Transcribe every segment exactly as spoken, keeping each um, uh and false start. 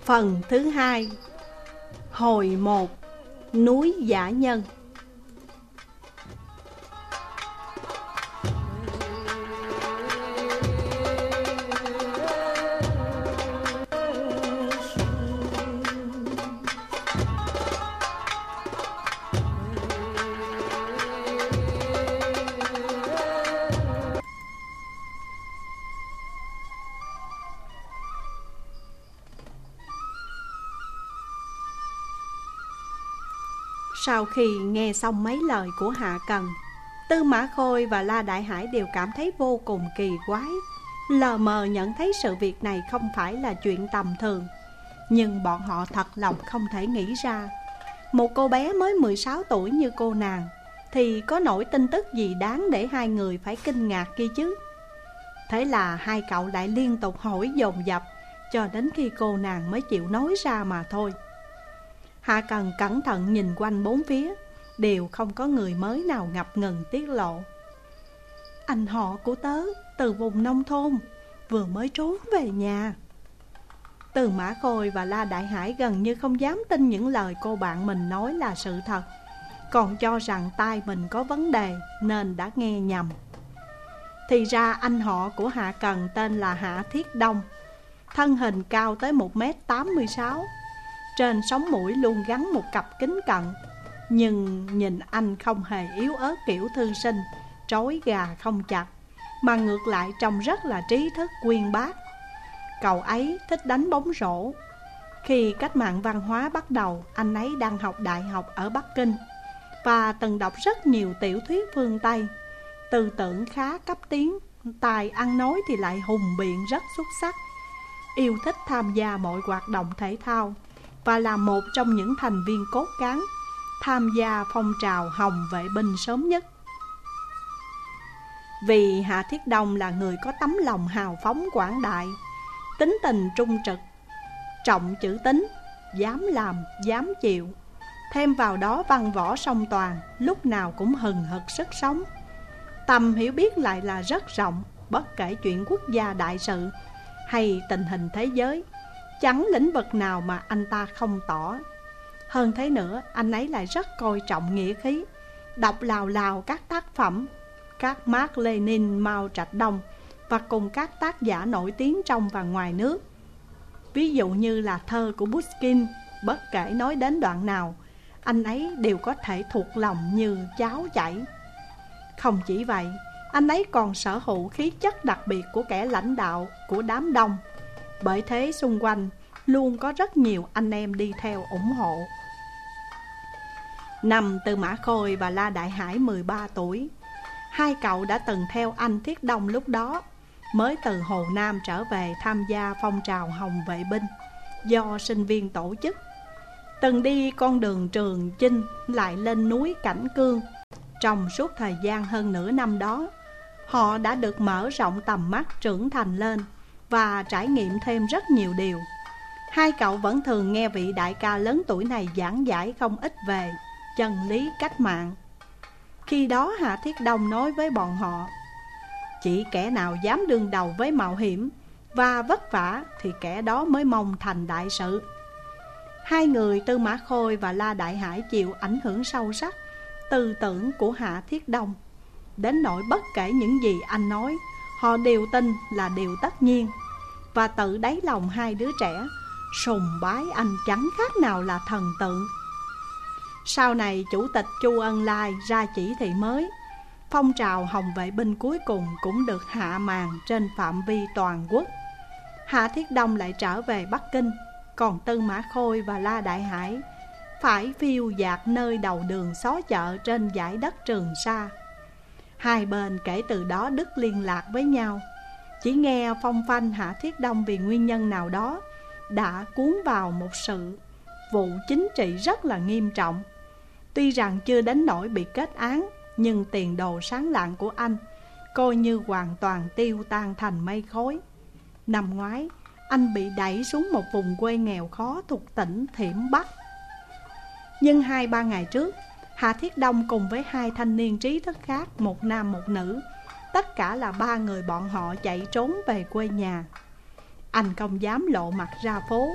Phần thứ hai. Hồi một. Núi Dã Nhân. Sau khi nghe xong mấy lời của Hạ Cần, Tư Mã Khôi và La Đại Hải đều cảm thấy vô cùng kỳ quái. Lờ mờ nhận thấy sự việc này không phải là chuyện tầm thường, nhưng bọn họ thật lòng không thể nghĩ ra một cô bé mới mười sáu tuổi như cô nàng thì có nổi tin tức gì đáng để hai người phải kinh ngạc kia chứ. Thế là hai cậu lại liên tục hỏi dồn dập cho đến khi cô nàng mới chịu nói ra mà thôi. Hạ Cần cẩn thận nhìn quanh bốn phía, đều không có người mới nào ngập ngừng tiết lộ. Anh họ của tớ từ vùng nông thôn, vừa mới trốn về nhà. Tư Mã Khôi và La Đại Hải gần như không dám tin những lời cô bạn mình nói là sự thật, còn cho rằng tai mình có vấn đề nên đã nghe nhầm. Thì ra anh họ của Hạ Cần tên là Hạ Thiết Đông, thân hình cao tới một mét tám mươi sáu. Trên sống mũi luôn gắn một cặp kính cận, nhưng nhìn anh không hề yếu ớt kiểu thư sinh, trói gà không chặt, mà ngược lại trông rất là trí thức uyên bác. Cậu ấy thích đánh bóng rổ. Khi cách mạng văn hóa bắt đầu, anh ấy đang học đại học ở Bắc Kinh và từng đọc rất nhiều tiểu thuyết phương Tây. Tư tưởng khá cấp tiến, tài ăn nói thì lại hùng biện rất xuất sắc. Yêu thích tham gia mọi hoạt động thể thao và là một trong những thành viên cốt cán tham gia phong trào Hồng Vệ Binh sớm nhất. Vì Hạ Thiết Đông là người có tấm lòng hào phóng quảng đại, tính tình trung trực, trọng chữ tín, dám làm, dám chịu, thêm vào đó văn võ song toàn, lúc nào cũng hừng hực sức sống. Tầm hiểu biết lại là rất rộng, bất kể chuyện quốc gia đại sự hay tình hình thế giới, chẳng lĩnh vực nào mà anh ta không tỏ. Hơn thế nữa, anh ấy lại rất coi trọng nghĩa khí, đọc lào lào các tác phẩm các Mác Lênin, Mao Trạch Đông và cùng các tác giả nổi tiếng trong và ngoài nước. Ví dụ như là thơ của Pushkin, bất kể nói đến đoạn nào, anh ấy đều có thể thuộc lòng như cháo chảy. Không chỉ vậy, anh ấy còn sở hữu khí chất đặc biệt của kẻ lãnh đạo của đám đông. Bởi thế xung quanh luôn có rất nhiều anh em đi theo ủng hộ. Năm Tư Mã Khôi và La Đại Hải mười ba tuổi, hai cậu đã từng theo anh Thiết Đông lúc đó mới từ Hồ Nam trở về tham gia phong trào Hồng Vệ Binh do sinh viên tổ chức. Từng đi con đường Trường Chinh lại lên núi Cảnh Cương. Trong suốt thời gian hơn nửa năm đó, họ đã được mở rộng tầm mắt, trưởng thành lên và trải nghiệm thêm rất nhiều điều. Hai cậu vẫn thường nghe vị đại ca lớn tuổi này giảng giải không ít về chân lý cách mạng. Khi đó Hạ Thiết Đông nói với bọn họ, chỉ kẻ nào dám đương đầu với mạo hiểm và vất vả thì kẻ đó mới mong thành đại sự. Hai người Tư Mã Khôi và La Đại Hải chịu ảnh hưởng sâu sắc tư tưởng của Hạ Thiết Đông, đến nỗi bất kể những gì anh nói, họ đều tin là điều tất nhiên. Và tự đáy lòng hai đứa trẻ sùng bái anh chẳng khác nào là thần tượng. Sau này Chủ tịch Chu Ân Lai ra chỉ thị mới, phong trào Hồng Vệ Binh cuối cùng cũng được hạ màn trên phạm vi toàn quốc. Hạ Thiết Đông lại trở về Bắc Kinh, còn Tư Mã Khôi và La Đại Hải phải phiêu dạt nơi đầu đường xó chợ trên dải đất Trường Sa. Hai bên kể từ đó đứt liên lạc với nhau. Chỉ nghe phong phanh Hạ Thiết Đông vì nguyên nhân nào đó đã cuốn vào một sự vụ chính trị rất là nghiêm trọng. Tuy rằng chưa đến nỗi bị kết án, nhưng tiền đồ sáng lạng của anh coi như hoàn toàn tiêu tan thành mây khói. Năm ngoái, anh bị đẩy xuống một vùng quê nghèo khó thuộc tỉnh Thiểm Bắc. Nhưng hai ba ngày trước, Hạ Thiết Đông cùng với hai thanh niên trí thức khác, một nam một nữ, tất cả là ba người bọn họ chạy trốn về quê nhà. Anh không dám lộ mặt ra phố,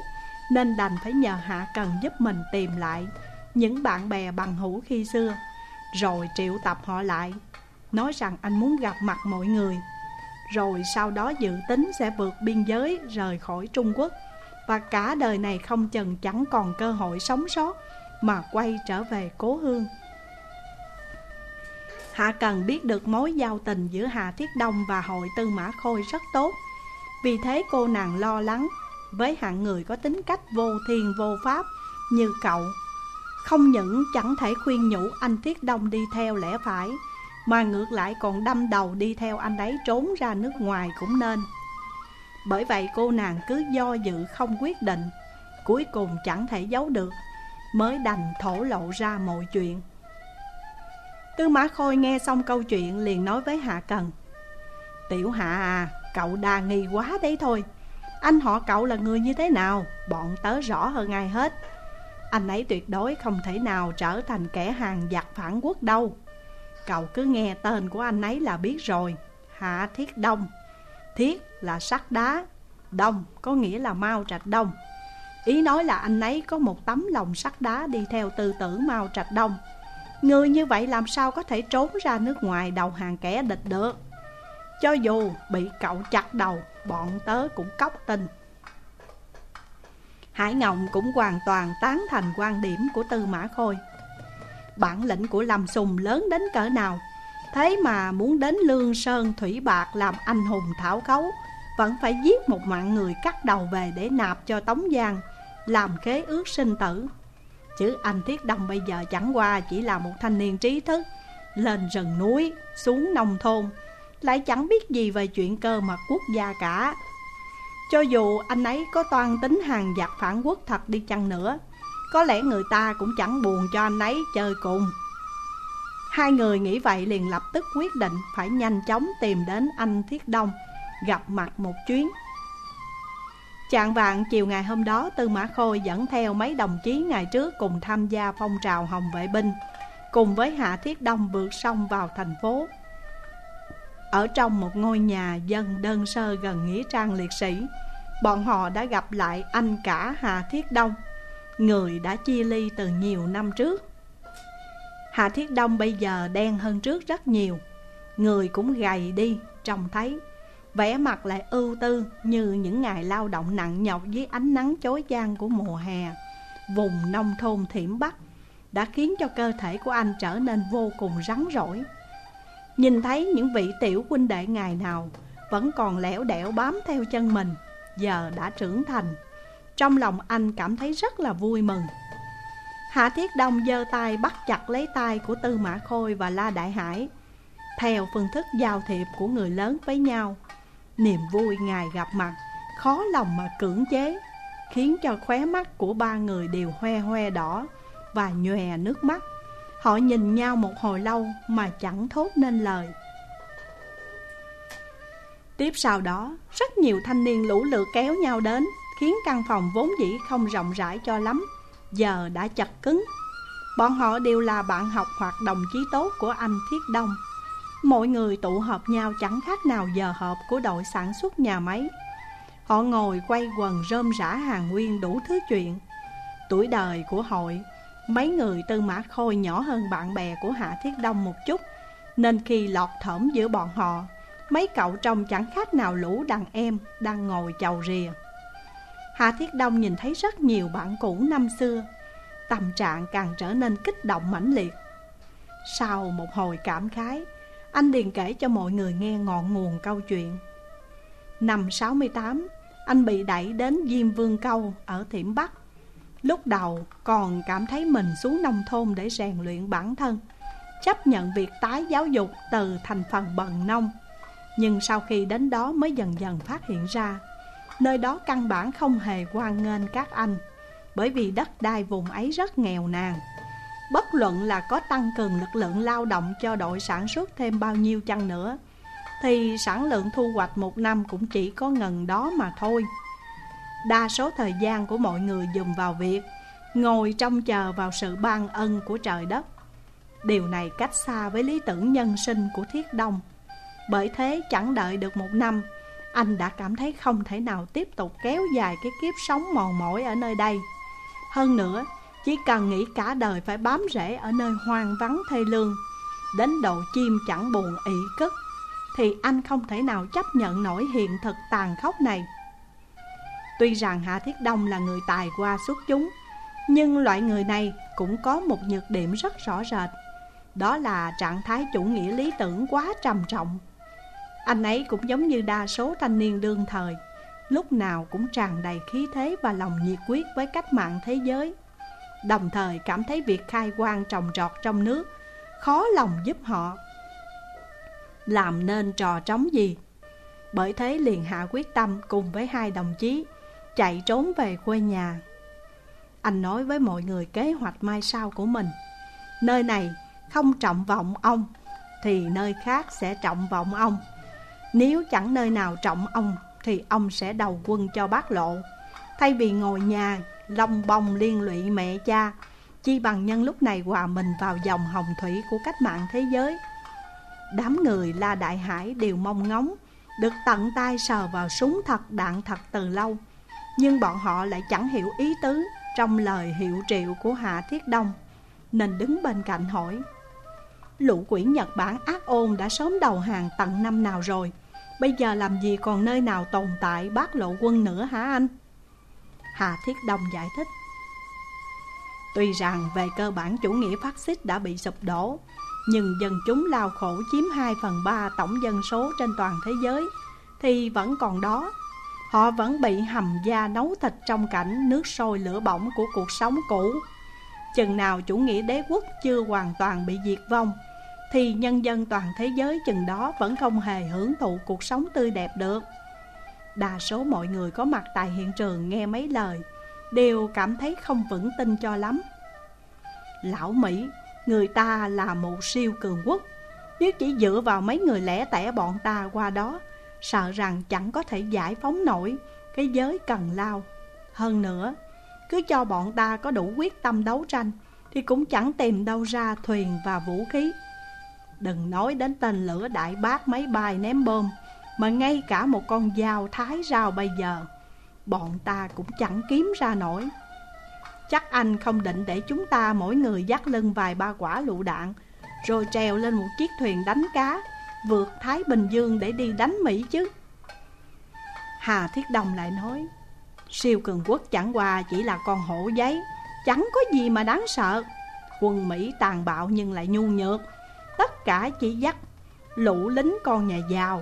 nên đành phải nhờ Hạ Cần giúp mình tìm lại những bạn bè bằng hữu khi xưa, rồi triệu tập họ lại, nói rằng anh muốn gặp mặt mọi người, rồi sau đó dự tính sẽ vượt biên giới rời khỏi Trung Quốc, và cả đời này không chừng chẳng còn cơ hội sống sót mà quay trở về cố hương. Hạ Cần biết được mối giao tình giữa Hà Thiết Đông và hội Tư Mã Khôi rất tốt, vì thế cô nàng lo lắng với hạng người có tính cách vô thiên vô pháp như cậu. Không những chẳng thể khuyên nhủ anh Thiết Đông đi theo lẽ phải, mà ngược lại còn đâm đầu đi theo anh ấy trốn ra nước ngoài cũng nên. Bởi vậy cô nàng cứ do dự không quyết định, cuối cùng chẳng thể giấu được, mới đành thổ lộ ra mọi chuyện. Tư Mã Khôi nghe xong câu chuyện liền nói với Hạ Cần: "Tiểu Hạ à, cậu đa nghi quá đấy thôi. Anh họ cậu là người như thế nào, bọn tớ rõ hơn ai hết. Anh ấy tuyệt đối không thể nào trở thành kẻ hàng giặc phản quốc đâu. Cậu cứ nghe tên của anh ấy là biết rồi, Hạ Thiết Đông. Thiết là sắt đá, Đông có nghĩa là Mao Trạch Đông. Ý nói là anh ấy có một tấm lòng sắt đá đi theo tư tưởng Mao Trạch Đông. Người như vậy làm sao có thể trốn ra nước ngoài đầu hàng kẻ địch được. Cho dù bị cậu chặt đầu, bọn tớ cũng cóc tin." Hải Ngộng cũng hoàn toàn tán thành quan điểm của Tư Mã Khôi. Bản lĩnh của Lâm Sùng lớn đến cỡ nào, thế mà muốn đến Lương Sơn Thủy Bạc làm anh hùng thảo khấu, vẫn phải giết một mạng người cắt đầu về để nạp cho Tống Giang, làm khế ước sinh tử. Chứ anh Thiết Đông bây giờ chẳng qua chỉ là một thanh niên trí thức, lên rừng núi, xuống nông thôn, lại chẳng biết gì về chuyện cơ mật quốc gia cả. Cho dù anh ấy có toan tính hàng giặc phản quốc thật đi chăng nữa, có lẽ người ta cũng chẳng buồn cho anh ấy chơi cùng. Hai người nghĩ vậy liền lập tức quyết định phải nhanh chóng tìm đến anh Thiết Đông, gặp mặt một chuyến. Chạng vạng chiều ngày hôm đó, Tư Mã Khôi dẫn theo mấy đồng chí ngày trước cùng tham gia phong trào Hồng Vệ Binh, cùng với Hạ Thiết Đông vượt sông vào thành phố. Ở trong một ngôi nhà dân đơn sơ gần nghĩa trang liệt sĩ, bọn họ đã gặp lại anh cả Hạ Thiết Đông, người đã chia ly từ nhiều năm trước. Hạ Thiết Đông bây giờ đen hơn trước rất nhiều, người cũng gầy đi, trông thấy vẻ mặt lại ưu tư như những ngày lao động nặng nhọc dưới ánh nắng chói chang của mùa hè vùng nông thôn Thiểm Bắc, đã khiến cho cơ thể của anh trở nên vô cùng rắn rỏi. Nhìn thấy những vị tiểu huynh đệ ngày nào vẫn còn lẻo đẻo bám theo chân mình, giờ đã trưởng thành, trong lòng anh cảm thấy rất là vui mừng. Hạ Thiết Đông giơ tay bắt chặt lấy tay của Tư Mã Khôi và La Đại Hải, theo phương thức giao thiệp của người lớn với nhau. Niềm vui ngày gặp mặt khó lòng mà cưỡng chế, khiến cho khóe mắt của ba người đều hoe hoe đỏ và nhòe nước mắt. Họ nhìn nhau một hồi lâu mà chẳng thốt nên lời. Tiếp sau đó, rất nhiều thanh niên lũ lượt kéo nhau đến, khiến căn phòng vốn dĩ không rộng rãi cho lắm giờ đã chật cứng. Bọn họ đều là bạn học hoặc đồng chí tốt của anh Thiết Đông. Mọi người tụ họp nhau chẳng khác nào giờ họp của đội sản xuất nhà máy. Họ ngồi quay quần rôm rả hàn huyên đủ thứ chuyện. Tuổi đời của hội, mấy người Tư Mã Khôi nhỏ hơn bạn bè của Hạ Thiết Đông một chút, nên khi lọt thỏm giữa bọn họ, mấy cậu trông chẳng khác nào lũ đàn em đang ngồi chầu rìa. Hạ Thiết Đông nhìn thấy rất nhiều bạn cũ năm xưa, tâm trạng càng trở nên kích động mãnh liệt. Sau một hồi cảm khái, anh liền kể cho mọi người nghe ngọn nguồn câu chuyện. Năm sáu mươi tám, anh bị đẩy đến Diêm Vương Câu ở Thiểm Bắc. Lúc đầu còn cảm thấy mình xuống nông thôn để rèn luyện bản thân, chấp nhận việc tái giáo dục từ thành phần bần nông. Nhưng sau khi đến đó mới dần dần phát hiện ra, nơi đó căn bản không hề hoan nghênh các anh, bởi vì đất đai vùng ấy rất nghèo nàn. Bất luận là có tăng cường lực lượng lao động cho đội sản xuất thêm bao nhiêu chăng nữa, thì sản lượng thu hoạch một năm cũng chỉ có ngần đó mà thôi. Đa số thời gian của mọi người dùng vào việc ngồi trông chờ vào sự ban ân của trời đất. Điều này cách xa với lý tưởng nhân sinh của Thiết Đông. Bởi thế chẳng đợi được một năm, anh đã cảm thấy không thể nào tiếp tục kéo dài cái kiếp sống mòn mỏi ở nơi đây. Hơn nữa, chỉ cần nghĩ cả đời phải bám rễ ở nơi hoang vắng thê lương, đến độ chim chẳng buồn ị cất, thì anh không thể nào chấp nhận nổi hiện thực tàn khốc này. Tuy rằng Hạ Thiết Đông là người tài hoa xuất chúng, nhưng loại người này cũng có một nhược điểm rất rõ rệt. Đó là trạng thái chủ nghĩa lý tưởng quá trầm trọng. Anh ấy cũng giống như đa số thanh niên đương thời, lúc nào cũng tràn đầy khí thế và lòng nhiệt huyết với cách mạng thế giới, đồng thời cảm thấy việc khai quang trồng trọt trong nước khó lòng giúp họ làm nên trò trống gì. Bởi thế liền hạ quyết tâm cùng với hai đồng chí chạy trốn về quê nhà. Anh nói với mọi người kế hoạch mai sau của mình: nơi này không trọng vọng ông thì nơi khác sẽ trọng vọng ông. Nếu chẳng nơi nào trọng ông thì ông sẽ đầu quân cho Bác Lộ. Thay vì ngồi nhà lông bông liên lụy mẹ cha, chi bằng nhân lúc này hòa mình vào dòng hồng thủy của cách mạng thế giới. Đám người La Đại Hải đều mong ngóng được tận tay sờ vào súng thật đạn thật từ lâu, nhưng bọn họ lại chẳng hiểu ý tứ trong lời hiệu triệu của Hạ Thiết Đông, nên đứng bên cạnh hỏi: lũ quỷ Nhật Bản ác ôn đã sớm đầu hàng tận năm nào rồi, bây giờ làm gì còn nơi nào tồn tại Bác Lộ quân nữa hả anh? Hạ Thiết Đông giải thích: tuy rằng về cơ bản chủ nghĩa phát xít đã bị sụp đổ, nhưng dân chúng lao khổ chiếm hai phần ba tổng dân số trên toàn thế giới thì vẫn còn đó. Họ vẫn bị hầm da nấu thịt trong cảnh nước sôi lửa bỏng của cuộc sống cũ. Chừng nào chủ nghĩa đế quốc chưa hoàn toàn bị diệt vong, thì nhân dân toàn thế giới chừng đó vẫn không hề hưởng thụ cuộc sống tươi đẹp được. Đa số mọi người có mặt tại hiện trường nghe mấy lời đều cảm thấy không vững tin cho lắm. Lão Mỹ, người ta là một siêu cường quốc, nếu chỉ dựa vào mấy người lẻ tẻ bọn ta qua đó, sợ rằng chẳng có thể giải phóng nổi cái giới cần lao. Hơn nữa, cứ cho bọn ta có đủ quyết tâm đấu tranh thì cũng chẳng tìm đâu ra thuyền và vũ khí. Đừng nói đến tên lửa đại bác máy bay ném bom, mà ngay cả một con dao thái rau bây giờ bọn ta cũng chẳng kiếm ra nổi. Chắc anh không định để chúng ta mỗi người dắt lưng vài ba quả lựu đạn, rồi trèo lên một chiếc thuyền đánh cá vượt Thái Bình Dương để đi đánh Mỹ chứ? Hà Thiết Đông lại nói: siêu cường quốc chẳng qua chỉ là con hổ giấy, chẳng có gì mà đáng sợ. Quân Mỹ tàn bạo nhưng lại nhu nhược, tất cả chỉ dắt lũ lính con nhà giàu.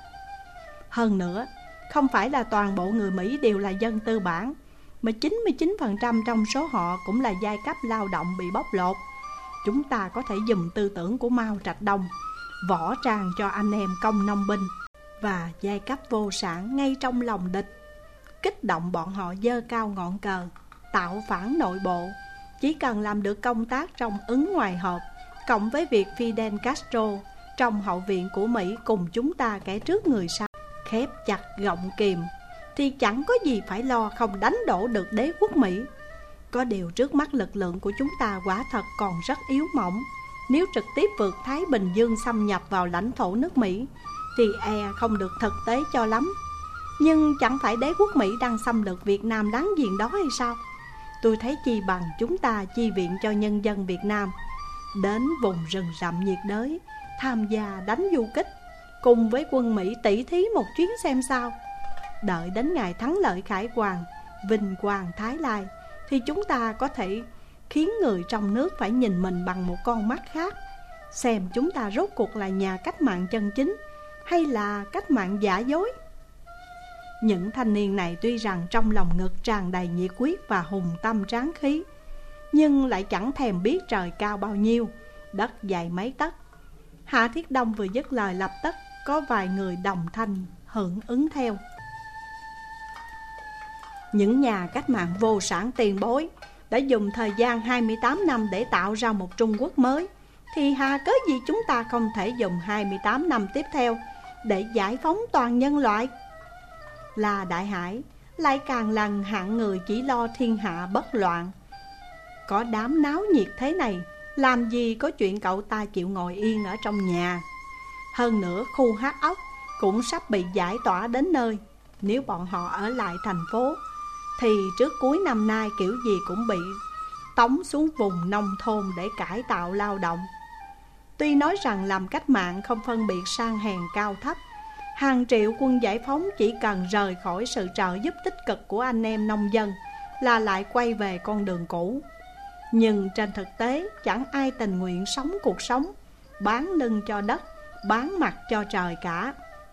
Hơn nữa, không phải là toàn bộ người Mỹ đều là dân tư bản, mà chín mươi chín phần trăm trong số họ cũng là giai cấp lao động bị bóc lột. Chúng ta có thể dùng tư tưởng của Mao Trạch Đông võ tràng cho anh em công nông binh và giai cấp vô sản ngay trong lòng địch, kích động bọn họ giơ cao ngọn cờ, tạo phản nội bộ. Chỉ cần làm được công tác trong ứng ngoài hợp, cộng với việc Fidel Castro trong hậu viện của Mỹ cùng chúng ta kẻ trước người sau khép chặt gọng kìm, thì chẳng có gì phải lo không đánh đổ được đế quốc Mỹ. Có điều trước mắt lực lượng của chúng ta quả thật còn rất yếu mỏng. Nếu trực tiếp vượt Thái Bình Dương xâm nhập vào lãnh thổ nước Mỹ thì e không được thực tế cho lắm. Nhưng chẳng phải đế quốc Mỹ đang xâm lược Việt Nam láng giềng đó hay sao? Tôi thấy chi bằng chúng ta chi viện cho nhân dân Việt Nam đến vùng rừng rậm nhiệt đới tham gia đánh du kích, cùng với quân Mỹ tỷ thí một chuyến xem sao. Đợi đến ngày thắng lợi khải hoàn, vinh quang Thái Lai, thì chúng ta có thể khiến người trong nước phải nhìn mình bằng một con mắt khác, xem chúng ta rốt cuộc là nhà cách mạng chân chính hay là cách mạng giả dối. Những thanh niên này tuy rằng trong lòng ngực tràn đầy nhiệt huyết và hùng tâm tráng khí, nhưng lại chẳng thèm biết trời cao bao nhiêu, đất dày mấy tấc. Hạ Thiết Đông vừa dứt lời, lập tức có vài người đồng thanh hưởng ứng theo. Những nhà cách mạng vô sản tiền bối đã dùng thời gian hai mươi tám năm để tạo ra một Trung Quốc mới, thì hà cớ gì chúng ta không thể dùng hai mươi tám năm tiếp theo để giải phóng toàn nhân loại? Là Đại Hải lại càng lần hạng người chỉ lo thiên hạ bất loạn. Có đám náo nhiệt thế này, làm gì có chuyện cậu ta chịu ngồi yên ở trong nhà. Hơn nữa khu hát ốc cũng sắp bị giải tỏa đến nơi. Nếu bọn họ ở lại thành phố thì trước cuối năm nay kiểu gì cũng bị tống xuống vùng nông thôn để cải tạo lao động. Tuy nói rằng làm cách mạng không phân biệt sang hèn cao thấp, hàng triệu quân giải phóng chỉ cần rời khỏi sự trợ giúp tích cực của anh em nông dân là lại quay về con đường cũ. Nhưng trên thực tế chẳng ai tình nguyện sống cuộc sống bán lưng cho đất, bán mặt cho trời cả.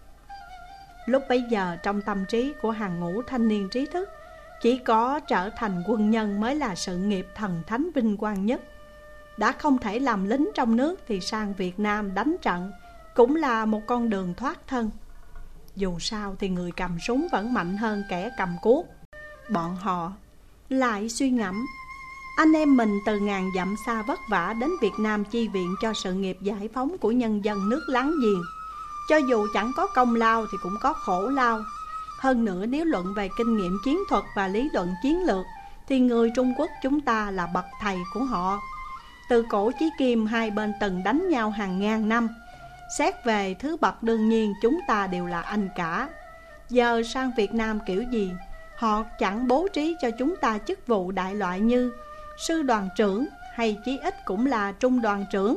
Lúc bấy giờ trong tâm trí của hàng ngũ thanh niên trí thức, chỉ có trở thành quân nhân mới là sự nghiệp thần thánh vinh quang nhất. Đã không thể làm lính trong nước thì sang Việt Nam đánh trận cũng là một con đường thoát thân. Dù sao thì người cầm súng vẫn mạnh hơn kẻ cầm cuốc. Bọn họ lại suy ngẫm, anh em mình từ ngàn dặm xa vất vả đến Việt Nam chi viện cho sự nghiệp giải phóng của nhân dân nước láng giềng. Cho dù chẳng có công lao thì cũng có khổ lao. Hơn nữa nếu luận về kinh nghiệm chiến thuật và lý luận chiến lược thì người Trung Quốc chúng ta là bậc thầy của họ. Từ cổ chí kim hai bên từng đánh nhau hàng ngàn năm. Xét về thứ bậc đương nhiên chúng ta đều là anh cả. Giờ sang Việt Nam kiểu gì họ chẳng bố trí cho chúng ta chức vụ đại loại như sư đoàn trưởng hay chí ít cũng là trung đoàn trưởng.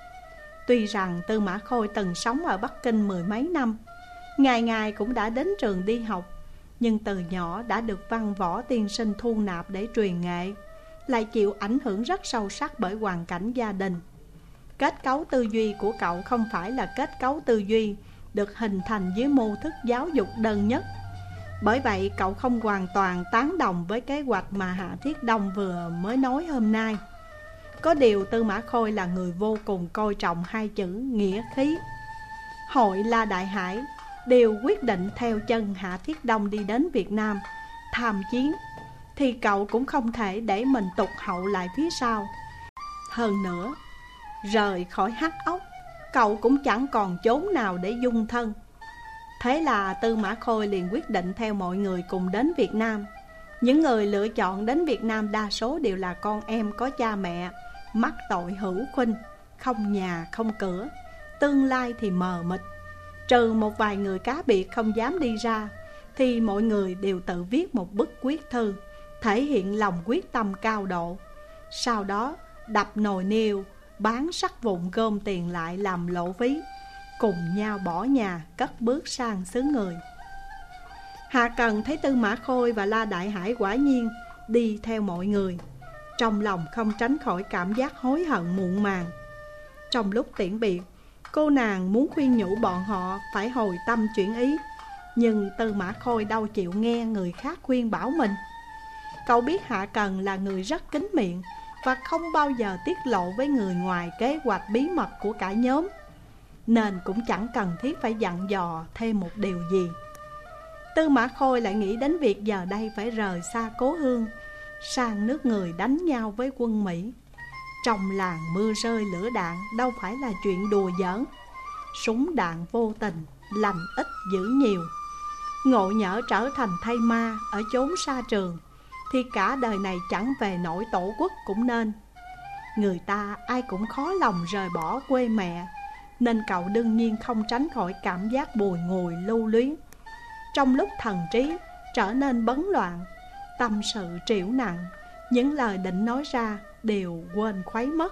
Tuy rằng Tư Mã Khôi từng sống ở Bắc Kinh mười mấy năm, ngày ngày cũng đã đến trường đi học, nhưng từ nhỏ đã được văn võ tiên sinh thu nạp để truyền nghệ, lại chịu ảnh hưởng rất sâu sắc bởi hoàn cảnh gia đình. Kết cấu tư duy của cậu không phải là kết cấu tư duy được hình thành dưới mô thức giáo dục đơn nhất. Bởi vậy cậu không hoàn toàn tán đồng với kế hoạch mà Hạ Thiết Đông vừa mới nói hôm nay. Có điều Tư Mã Khôi là người vô cùng coi trọng hai chữ nghĩa khí. Hội La Đại Hải đều quyết định theo chân Hạ Thiết Đông đi đến Việt Nam tham chiến, thì cậu cũng không thể để mình tụt hậu lại phía sau. Hơn nữa, rời khỏi Hắc Ốc, cậu cũng chẳng còn chốn nào để dung thân. Thế là Tư Mã Khôi liền quyết định theo mọi người cùng đến Việt Nam. Những người lựa chọn đến Việt Nam đa số đều là con em có cha mẹ mắc tội hữu khuynh, không nhà không cửa, tương lai thì mờ mịt. Trừ một vài người cá biệt không dám đi ra, thì mọi người đều tự viết một bức quyết thư, thể hiện lòng quyết tâm cao độ. Sau đó đập nồi niêu, bán sắt vụn gom tiền lại làm lộ phí, cùng nhau bỏ nhà cất bước sang xứ người. Hạ Cần thấy Tư Mã Khôi và La Đại Hải quả nhiên đi theo mọi người, trong lòng không tránh khỏi cảm giác hối hận muộn màng. Trong lúc tiễn biệt, cô nàng muốn khuyên nhủ bọn họ phải hồi tâm chuyển ý, nhưng Tư Mã Khôi đâu chịu nghe người khác khuyên bảo mình. Cậu biết Hạ Cần là người rất kín miệng và không bao giờ tiết lộ với người ngoài kế hoạch bí mật của cả nhóm, nên cũng chẳng cần thiết phải dặn dò thêm một điều gì. Tư Mã Khôi lại nghĩ đến việc giờ đây phải rời xa cố hương, sang nước người đánh nhau với quân Mỹ. Trong làng mưa rơi lửa đạn đâu phải là chuyện đùa giỡn. Súng đạn vô tình, lành ít dữ nhiều. Ngộ nhỡ trở thành thây ma ở chốn xa trường, thì cả đời này chẳng về nổi tổ quốc cũng nên. Người ta ai cũng khó lòng rời bỏ quê mẹ, nên cậu đương nhiên không tránh khỏi cảm giác bùi ngùi lưu luyến. Trong lúc thần trí trở nên bấn loạn, tâm sự trĩu nặng, những lời định nói ra đều quên khuấy mất.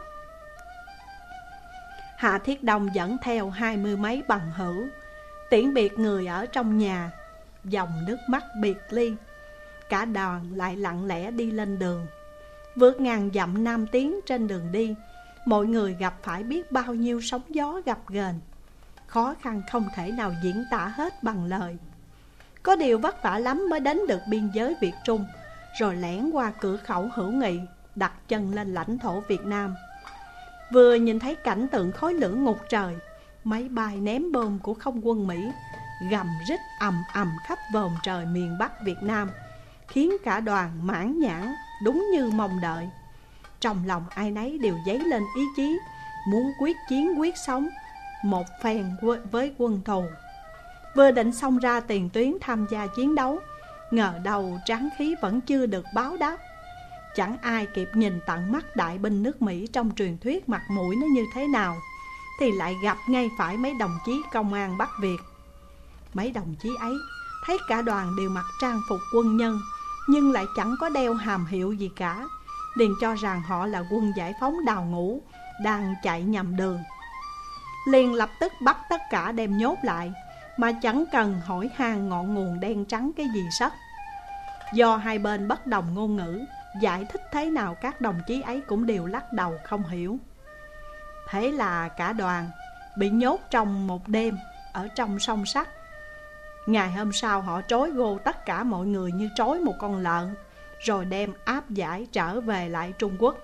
Hạ Thiết Đông dẫn theo hai mươi mấy bằng hữu, tiễn biệt người ở trong nhà, dòng nước mắt biệt ly. Cả đoàn lại lặng lẽ đi lên đường. Vượt ngàn dặm nam tiến trên đường đi, mọi người gặp phải biết bao nhiêu sóng gió gập ghềnh, khó khăn không thể nào diễn tả hết bằng lời. Có điều vất vả lắm mới đến được biên giới Việt Trung, rồi lẻn qua cửa khẩu hữu nghị, đặt chân lên lãnh thổ Việt Nam. Vừa nhìn thấy cảnh tượng khói lửa ngục trời, máy bay ném bom của không quân Mỹ gầm rít ầm ầm khắp vòm trời miền Bắc Việt Nam, khiến cả đoàn mãn nhãn đúng như mong đợi. Trong lòng ai nấy đều dấy lên ý chí muốn quyết chiến quyết sống một phen với quân thù. Vừa định xông ra tiền tuyến tham gia chiến đấu, ngờ đầu tráng khí vẫn chưa được báo đáp. Chẳng ai kịp nhìn tận mắt đại binh nước Mỹ trong truyền thuyết mặt mũi nó như thế nào, thì lại gặp ngay phải mấy đồng chí công an Bắc Việt. Mấy đồng chí ấy thấy cả đoàn đều mặc trang phục quân nhân, nhưng lại chẳng có đeo hàm hiệu gì cả, liền cho rằng họ là quân giải phóng đào ngũ đang chạy nhầm đường. Liền lập tức bắt tất cả đem nhốt lại, mà chẳng cần hỏi han ngọn nguồn đen trắng cái gì sất. Do hai bên bất đồng ngôn ngữ, giải thích thế nào các đồng chí ấy cũng đều lắc đầu không hiểu. Thế là cả đoàn bị nhốt trong một đêm ở trong song sắt. Ngày hôm sau họ trói gô tất cả mọi người như trói một con lợn, rồi đem áp giải trở về lại Trung Quốc.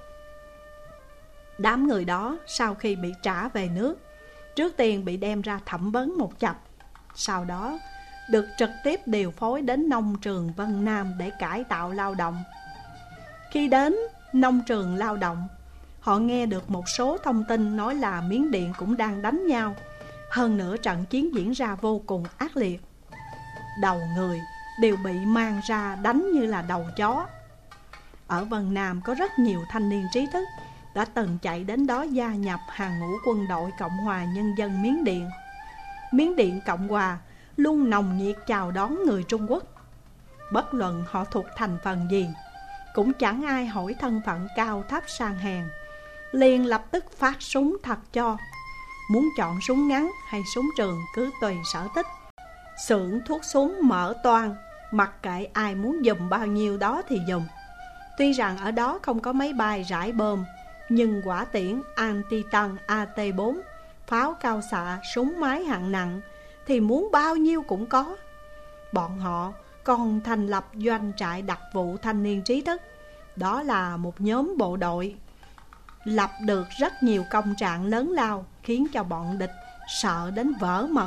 Đám người đó sau khi bị trả về nước, trước tiên bị đem ra thẩm vấn một chập, sau đó được trực tiếp điều phối đến nông trường Vân Nam để cải tạo lao động. Khi đến nông trường lao động, họ nghe được một số thông tin nói là Miến Điện cũng đang đánh nhau. Hơn nữa trận chiến diễn ra vô cùng ác liệt, đầu người đều bị mang ra đánh như là đầu chó. Ở Vân Nam có rất nhiều thanh niên trí thức đã từng chạy đến đó gia nhập hàng ngũ quân đội Cộng hòa Nhân dân Miến Điện. Miến Điện Cộng hòa luôn nồng nhiệt chào đón người Trung Quốc. Bất luận họ thuộc thành phần gì, cũng chẳng ai hỏi thân phận cao thấp sang hèn, liền lập tức phát súng thật cho. Muốn chọn súng ngắn hay súng trường cứ tùy sở thích. Xưởng thuốc súng mở toang, mặc kệ ai muốn dùm bao nhiêu đó thì dùm. Tuy rằng ở đó không có máy bay rải bom, nhưng hỏa tiễn anti-tăng A T bốn, pháo cao xạ, súng máy hạng nặng thì muốn bao nhiêu cũng có. Bọn họ còn thành lập doanh trại đặc vụ thanh niên trí thức. Đó là một nhóm bộ đội lập được rất nhiều công trạng lớn lao, khiến cho bọn địch sợ đến vỡ mật.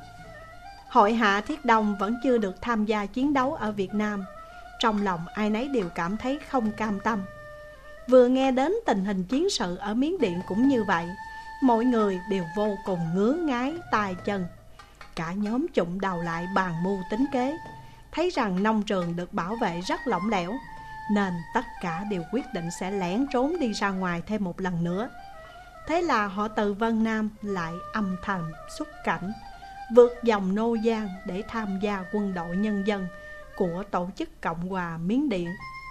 Hội Hạ Thiết Đông vẫn chưa được tham gia chiến đấu ở Việt Nam. Trong lòng ai nấy đều cảm thấy không cam tâm. Vừa nghe đến tình hình chiến sự ở Miến Điện cũng như vậy, mọi người đều vô cùng ngứa ngáy tay chân. Cả nhóm chụm đầu lại bàn mưu tính kế, thấy rằng nông trường được bảo vệ rất lỏng lẻo, nên tất cả đều quyết định sẽ lẻn trốn đi ra ngoài thêm một lần nữa. Thế là họ từ Vân Nam lại âm thầm xuất cảnh, vượt dòng Nô Giang để tham gia quân đội nhân dân của tổ chức Cộng hòa Miến Điện.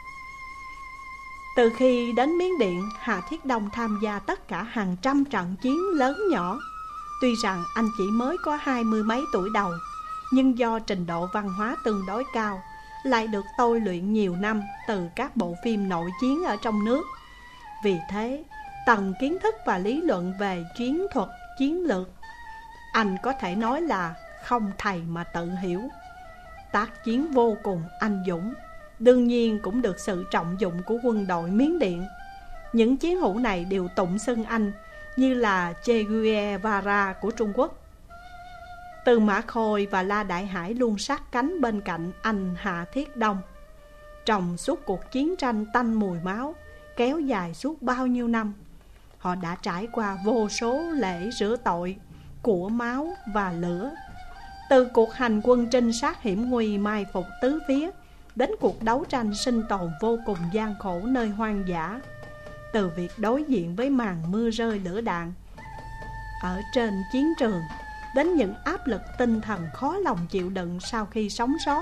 Từ khi đến Miến Điện, Hà Thiết Đông tham gia tất cả hàng trăm trận chiến lớn nhỏ. Tuy rằng anh chỉ mới có hai mươi mấy tuổi đầu, nhưng do trình độ văn hóa tương đối cao, lại được tôi luyện nhiều năm từ các bộ phim nội chiến ở trong nước. Vì thế, tầng kiến thức và lý luận về chiến thuật, chiến lược, anh có thể nói là không thầy mà tự hiểu. Tác chiến vô cùng anh dũng, đương nhiên cũng được sự trọng dụng của quân đội Miến Điện. Những chiến hữu này đều tụng xưng anh như là Che Guevara của Trung Quốc. Tư Mã Khôi và La Đại Hải luôn sát cánh bên cạnh anh Hà Thiết Đông. Trong suốt cuộc chiến tranh tanh mùi máu kéo dài suốt bao nhiêu năm, họ đã trải qua vô số lễ rửa tội của máu và lửa. Từ cuộc hành quân trinh sát hiểm nguy mai phục tứ phía, đến cuộc đấu tranh sinh tồn vô cùng gian khổ nơi hoang dã. Từ việc đối diện với màn mưa rơi lửa đạn ở trên chiến trường, đến những áp lực tinh thần khó lòng chịu đựng sau khi sống sót.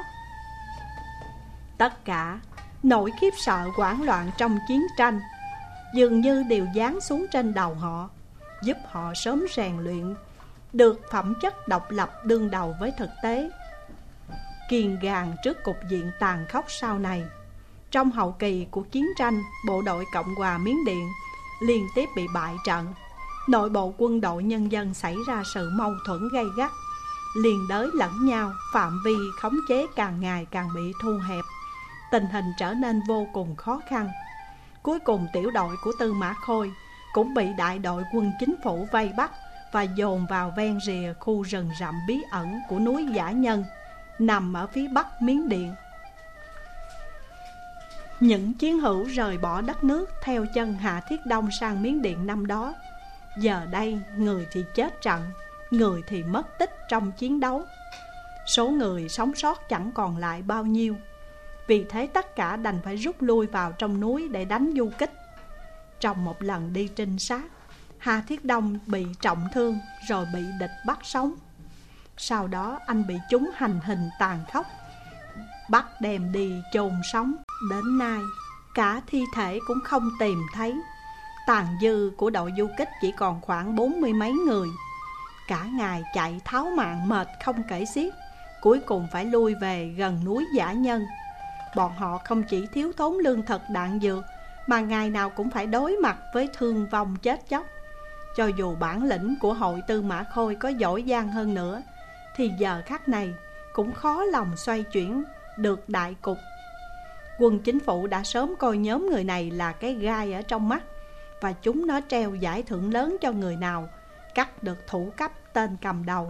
Tất cả nỗi khiếp sợ hoảng loạn trong chiến tranh dường như đều giáng xuống trên đầu họ, giúp họ sớm rèn luyện được phẩm chất độc lập đương đầu với thực tế, kiên gàn trước cục diện tàn khốc sau này. Trong hậu kỳ của chiến tranh, bộ đội Cộng hòa Miến Điện liên tiếp bị bại trận. Nội bộ quân đội nhân dân xảy ra sự mâu thuẫn gay gắt, liền đới lẫn nhau, phạm vi khống chế càng ngày càng bị thu hẹp, tình hình trở nên vô cùng khó khăn. Cuối cùng tiểu đội của Tư Mã Khôi cũng bị đại đội quân chính phủ vây bắt và dồn vào ven rìa khu rừng rậm bí ẩn của núi Dã Nhân, nằm ở phía bắc Miến Điện. Những chiến hữu rời bỏ đất nước theo chân Hạ Thiết Đông sang Miến Điện năm đó, giờ đây người thì chết trận, người thì mất tích trong chiến đấu. Số người sống sót chẳng còn lại bao nhiêu. Vì thế tất cả đành phải rút lui vào trong núi để đánh du kích. Trong một lần đi trinh sát, Hà Thiết Đông bị trọng thương rồi bị địch bắt sống. Sau đó anh bị chúng hành hình tàn khốc, bắt đem đi chôn sống. Đến nay cả thi thể cũng không tìm thấy. Tàn dư của đội du kích chỉ còn khoảng bốn mươi mấy người. Cả ngày chạy tháo mạng mệt không kể xiết, cuối cùng phải lui về gần núi Dã Nhân. Bọn họ không chỉ thiếu thốn lương thực đạn dược, mà ngày nào cũng phải đối mặt với thương vong chết chóc. Cho dù bản lĩnh của hội Tư Mã Khôi có giỏi giang hơn nữa, thì giờ khắc này cũng khó lòng xoay chuyển được đại cục. Quân chính phủ đã sớm coi nhóm người này là cái gai ở trong mắt, và chúng nó treo giải thưởng lớn cho người nào cắt được thủ cấp tên cầm đầu.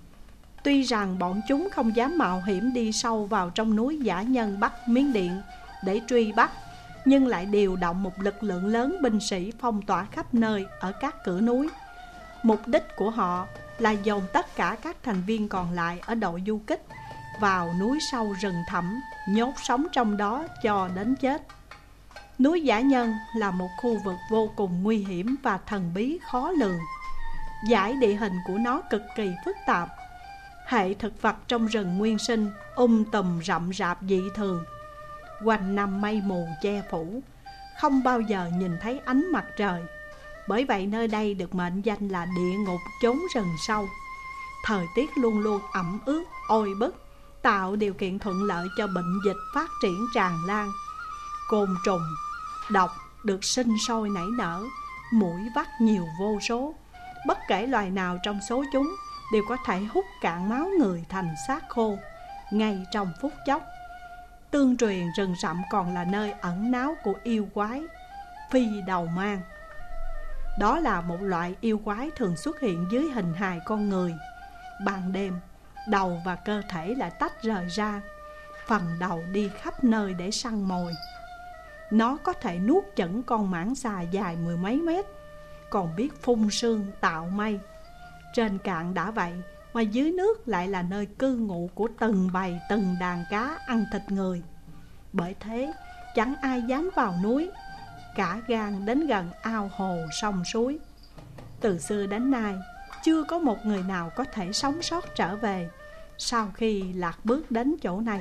Tuy rằng bọn chúng không dám mạo hiểm đi sâu vào trong núi Dã Nhân Bắc Miến Điện để truy bắt, nhưng lại điều động một lực lượng lớn binh sĩ phong tỏa khắp nơi ở các cửa núi. Mục đích của họ là dồn tất cả các thành viên còn lại ở đội du kích vào núi sâu rừng thẳm, nhốt sống trong đó cho đến chết. Núi Dã Nhân là một khu vực vô cùng nguy hiểm và thần bí khó lường. Dải địa hình của nó cực kỳ phức tạp. Hệ thực vật trong rừng nguyên sinh um tùm rậm rạp dị thường. Quanh năm mây mù che phủ, không bao giờ nhìn thấy ánh mặt trời. Bởi vậy nơi đây được mệnh danh là địa ngục chốn rừng sâu. Thời tiết luôn luôn ẩm ướt, oi bức, tạo điều kiện thuận lợi cho bệnh dịch phát triển tràn lan. Côn trùng, độc được sinh sôi nảy nở, muỗi vắt nhiều vô số. Bất kể loài nào trong số chúng đều có thể hút cạn máu người thành xác khô ngay trong phút chốc. Tương truyền rừng rậm còn là nơi ẩn náu của yêu quái Phi Đầu Mang. Đó là một loại yêu quái thường xuất hiện dưới hình hài con người. Ban đêm, đầu và cơ thể lại tách rời ra. Phần đầu đi khắp nơi để săn mồi. Nó có thể nuốt chửng con mãng xà dài mười mấy mét, còn biết phun sương tạo mây. Trên cạn đã vậy, mà dưới nước lại là nơi cư ngụ của từng bầy từng đàn cá ăn thịt người. Bởi thế chẳng ai dám vào núi, cả gan đến gần ao hồ sông suối. Từ xưa đến nay, chưa có một người nào có thể sống sót trở về sau khi lạc bước đến chỗ này.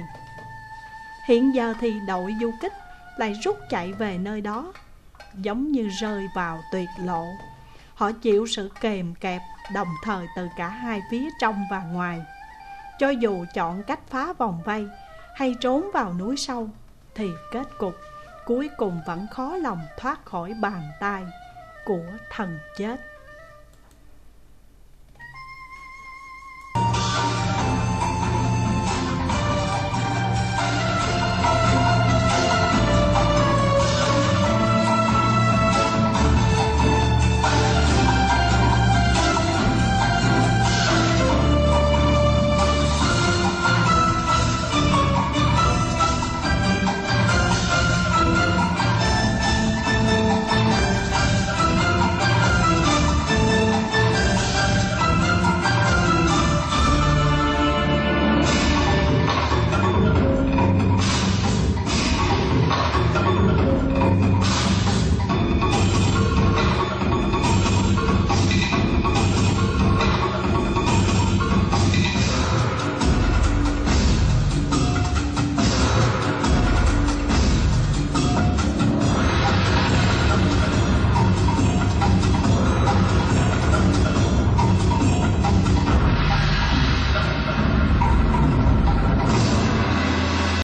Hiện giờ thì đội du kích lại rút chạy về nơi đó, giống như rơi vào tuyệt lộ. Họ chịu sự kèm kẹp đồng thời từ cả hai phía trong và ngoài. Cho dù chọn cách phá vòng vây hay trốn vào núi sâu, thì kết cục cuối cùng vẫn khó lòng thoát khỏi bàn tay của thần chết.